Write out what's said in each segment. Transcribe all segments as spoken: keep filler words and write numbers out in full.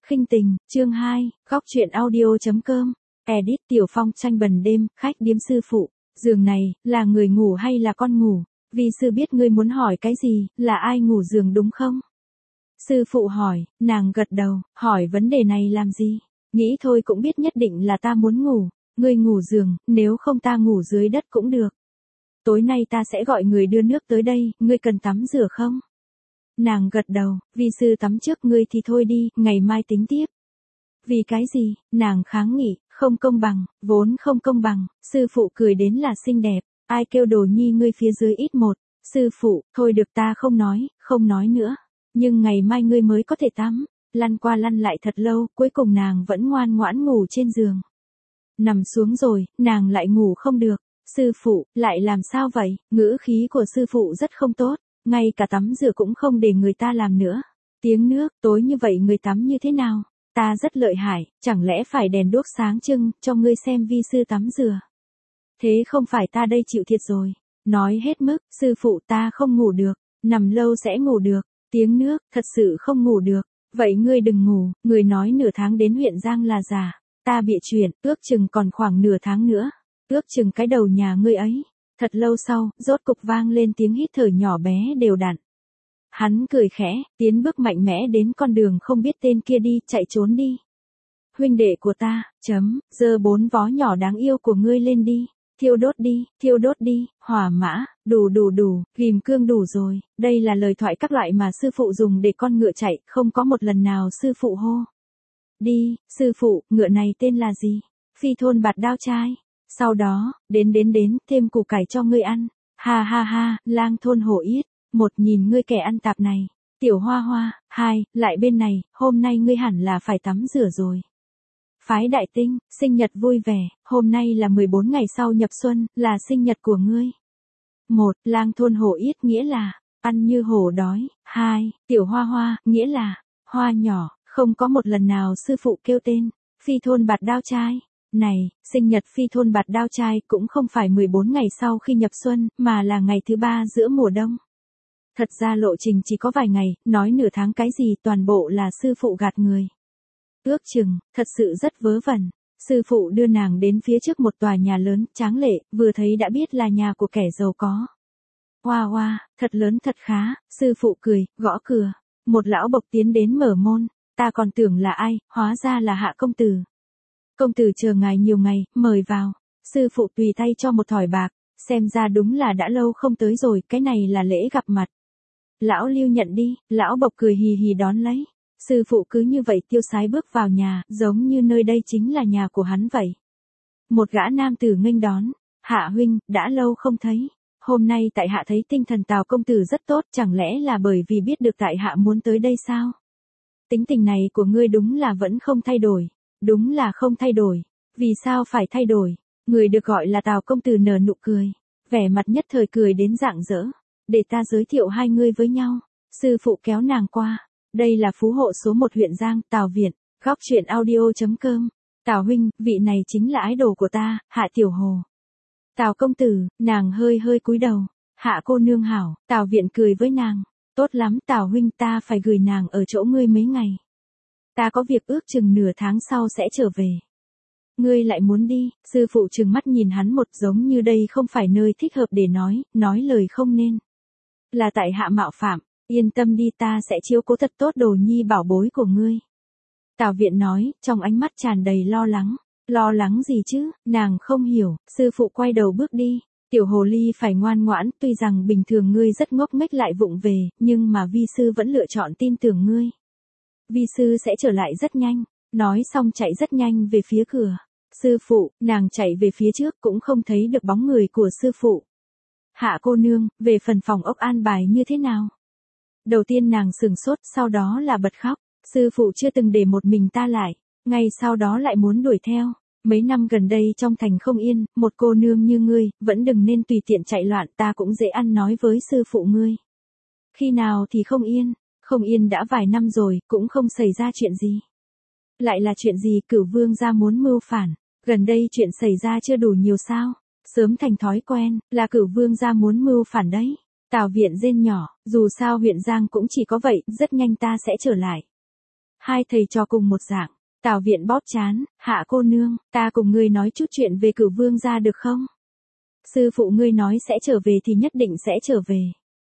Khinh tình, chương hai, góc truyện audio.com, edit Tiểu Phong tranh bần đêm, khách điếm sư phụ, giường này, là người ngủ hay là con ngủ, vì sư biết ngươi muốn hỏi cái gì, là ai ngủ giường đúng không? Sư phụ hỏi, nàng gật đầu, hỏi vấn đề này làm gì, nghĩ thôi cũng biết nhất định là ta muốn ngủ, ngươi ngủ giường, nếu không ta ngủ dưới đất cũng được. Tối nay ta sẽ gọi người đưa nước tới đây, ngươi cần tắm rửa không? Nàng gật đầu, vì sư tắm trước ngươi thì thôi đi, ngày mai tính tiếp. Vì cái gì, nàng kháng nghị, không công bằng, vốn không công bằng, sư phụ cười đến là xinh đẹp, ai kêu đồ nhi ngươi phía dưới ít một, sư phụ, thôi được ta không nói, không nói nữa, nhưng ngày mai ngươi mới có thể tắm, lăn qua lăn lại thật lâu, cuối cùng nàng vẫn ngoan ngoãn ngủ trên giường. Nằm xuống rồi, nàng lại ngủ không được, sư phụ, lại làm sao vậy, ngữ khí của sư phụ rất không tốt. Ngay cả tắm rửa cũng không để người ta làm nữa. Tiếng nước, tối như vậy người tắm như thế nào? Ta rất lợi hại, chẳng lẽ phải đèn đuốc sáng trưng, cho ngươi xem vi sư tắm rửa. Thế không phải ta đây chịu thiệt rồi. Nói hết mức, sư phụ ta không ngủ được, nằm lâu sẽ ngủ được. Tiếng nước, thật sự không ngủ được. Vậy ngươi đừng ngủ, người nói nửa tháng đến huyện Giang là giả. Ta bịa chuyện, ước chừng còn khoảng nửa tháng nữa. Ước chừng cái đầu nhà ngươi ấy. Thật lâu sau, rốt cục vang lên tiếng hít thở nhỏ bé đều đặn. Hắn cười khẽ, tiến bước mạnh mẽ đến con đường không biết tên kia đi, chạy trốn đi. Huynh đệ của ta, chấm, giơ bốn vó nhỏ đáng yêu của ngươi lên đi, thiêu đốt đi, thiêu đốt đi, hỏa mã, đủ đủ đủ, ghim cương đủ rồi, đây là lời thoại các loại mà sư phụ dùng để con ngựa chạy, không có một lần nào sư phụ hô. Đi, sư phụ, ngựa này tên là gì? Phi thôn bạt đao trai. Sau đó, đến đến đến, thêm củ cải cho ngươi ăn. Ha ha ha, lang thôn hổ yết. Một, nhìn ngươi kẻ ăn tạp này. Tiểu hoa hoa. Hai, lại bên này, hôm nay ngươi hẳn là phải tắm rửa rồi. Phái đại tinh, sinh nhật vui vẻ, hôm nay là mười bốn ngày sau nhập xuân, là sinh nhật của ngươi. Một, lang thôn hổ yết nghĩa là, ăn như hổ đói. Hai, tiểu hoa hoa, nghĩa là, hoa nhỏ, không có một lần nào sư phụ kêu tên. Phi thôn bạt đao trai. Này, sinh nhật phi thôn bạt đao trai cũng không phải mười bốn ngày sau khi nhập xuân, mà là ngày thứ ba giữa mùa đông. Thật ra lộ trình chỉ có vài ngày, nói nửa tháng cái gì toàn bộ là sư phụ gạt người. Ước chừng, thật sự rất vớ vẩn. Sư phụ đưa nàng đến phía trước một tòa nhà lớn, tráng lệ, vừa thấy đã biết là nhà của kẻ giàu có. Hoa hoa, thật lớn thật khá, sư phụ cười, gõ cửa. Một lão bộc tiến đến mở môn, ta còn tưởng là ai, hóa ra là Hạ công tử. Công tử chờ ngài nhiều ngày, mời vào. Sư phụ tùy tay cho một thỏi bạc, xem ra đúng là đã lâu không tới rồi, cái này là lễ gặp mặt. Lão Lưu nhận đi, lão bộc cười hì hì đón lấy. Sư phụ cứ như vậy tiêu sái bước vào nhà, giống như nơi đây chính là nhà của hắn vậy. Một gã nam tử nghênh đón, Hạ huynh, đã lâu không thấy. Hôm nay tại hạ thấy tinh thần Tào công tử rất tốt, chẳng lẽ là bởi vì biết được tại hạ muốn tới đây sao? Tính tình này của ngươi đúng là vẫn không thay đổi. Đúng là không thay đổi. Vì sao phải thay đổi? Người được gọi là Tào công tử nở nụ cười. Vẻ mặt nhất thời cười đến rạng rỡ. Để ta giới thiệu hai ngươi với nhau. Sư phụ kéo nàng qua. Đây là phú hộ số một huyện Giang, Tào Viện. Góc truyện audio.com. Tào huynh, vị này chính là ái đồ của ta, Hạ Tiểu Hồ. Tào công tử, nàng hơi hơi cúi đầu. Hạ cô nương hảo, Tào Viện cười với nàng. Tốt lắm Tào huynh, ta phải gửi nàng ở chỗ ngươi mấy ngày. Ta có việc ước chừng nửa tháng sau sẽ trở về. Ngươi lại muốn đi, sư phụ trừng mắt nhìn hắn một giống như đây không phải nơi thích hợp để nói, nói lời không nên. Là tại hạ mạo phạm, yên tâm đi ta sẽ chiếu cố thật tốt đồ nhi bảo bối của ngươi. Tào Viện nói, trong ánh mắt tràn đầy lo lắng. Lo lắng gì chứ, nàng không hiểu, sư phụ quay đầu bước đi. Tiểu hồ ly phải ngoan ngoãn, tuy rằng bình thường ngươi rất ngốc nghếch lại vụng về, nhưng mà vi sư vẫn lựa chọn tin tưởng ngươi. Vi sư sẽ trở lại rất nhanh, nói xong chạy rất nhanh về phía cửa. Sư phụ, nàng chạy về phía trước cũng không thấy được bóng người của sư phụ. Hạ cô nương, về phần phòng ốc an bài như thế nào? Đầu tiên nàng sửng sốt, sau đó là bật khóc. Sư phụ chưa từng để một mình ta lại, ngay sau đó lại muốn đuổi theo. Mấy năm gần đây trong thành không yên, một cô nương như ngươi, vẫn đừng nên tùy tiện chạy loạn, ta cũng dễ ăn nói với sư phụ ngươi. Khi nào thì không yên? Không yên đã vài năm rồi, cũng không xảy ra chuyện gì. Lại là chuyện gì? Cửu vương gia muốn mưu phản, gần đây chuyện xảy ra chưa đủ nhiều sao? Sớm thành thói quen, là Cửu vương gia muốn mưu phản đấy. Tào Viện rên nhỏ, dù sao huyện Giang cũng chỉ có vậy, rất nhanh ta sẽ trở lại. hai thầy trò cùng một dạng. Tào Viện bóp chán, Hạ cô nương, ta cùng ngươi nói chút chuyện về Cửu Vương gia được không? Sư phụ ngươi nói sẽ trở về thì nhất định sẽ trở về.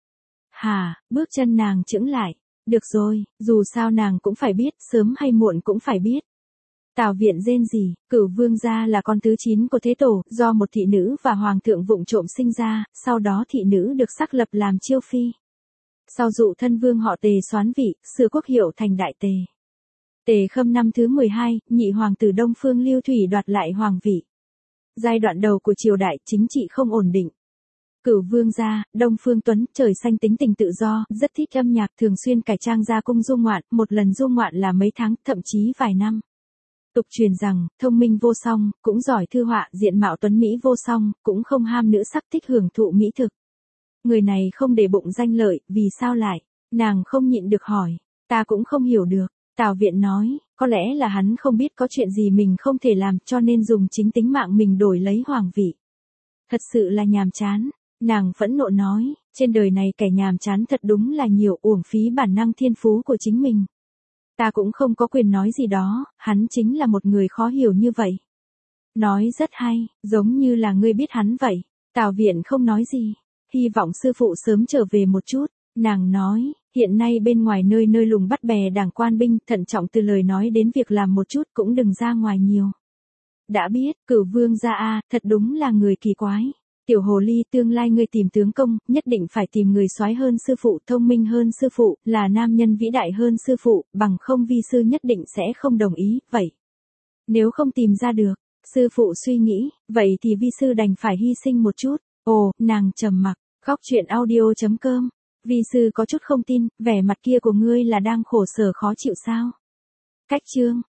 Hà, bước chân nàng chững lại. Được rồi, dù sao nàng cũng phải biết, sớm hay muộn cũng phải biết. Tào Viện rên rỉ, Cửu Vương gia là con thứ chín của Thế Tổ, do một thị nữ và hoàng thượng vụng trộm sinh ra, sau đó thị nữ được sắc lập làm chiêu phi. Sau dụ thân vương họ Tề soán vị, xưa quốc hiệu thành Đại Tề. Tề Khâm năm thứ mười hai, nhị hoàng tử Đông Phương Lưu Thủy đoạt lại hoàng vị. Giai đoạn đầu của triều đại chính trị không ổn định. Cửu Vương gia, Đông Phương Tuấn, trời xanh tính tình tự do, rất thích âm nhạc, thường xuyên cải trang ra cung du ngoạn, một lần du ngoạn là mấy tháng, thậm chí vài năm. Tục truyền rằng, thông minh vô song, cũng giỏi thư họa, diện mạo tuấn mỹ vô song, cũng không ham nữ sắc, thích hưởng thụ mỹ thực. Người này không để bụng danh lợi, vì sao lại? Nàng không nhịn được hỏi. Ta cũng không hiểu được. Tào Viện nói, có lẽ là hắn không biết có chuyện gì mình không thể làm, cho nên dùng chính tính mạng mình đổi lấy hoàng vị. Thật sự là nhàm chán. Nàng phẫn nộ nói, trên đời này kẻ nhàm chán thật đúng là nhiều, uổng phí bản năng thiên phú của chính mình. Ta cũng không có quyền nói gì đó, hắn chính là một người khó hiểu như vậy. Nói rất hay, giống như là ngươi biết hắn vậy. Tào Viện không nói gì. Hy vọng sư phụ sớm trở về một chút. Nàng nói, hiện nay bên ngoài nơi nơi lùng bắt bè đảng quan binh, thận trọng từ lời nói đến việc làm một chút, cũng đừng ra ngoài nhiều. Đã biết, Cửu Vương gia a, thật đúng là người kỳ quái. Tiểu hồ ly, tương lai ngươi tìm tướng công, nhất định phải tìm người soái hơn sư phụ, thông minh hơn sư phụ, là nam nhân vĩ đại hơn sư phụ, bằng không vi sư nhất định sẽ không đồng ý, vậy. Nếu không tìm ra được, sư phụ suy nghĩ, vậy thì vi sư đành phải hy sinh một chút. Ồ, nàng trầm mặc, khóc chuyện audio chấm com. Vi sư có chút không tin, vẻ mặt kia của ngươi là đang khổ sở khó chịu sao? Cách chương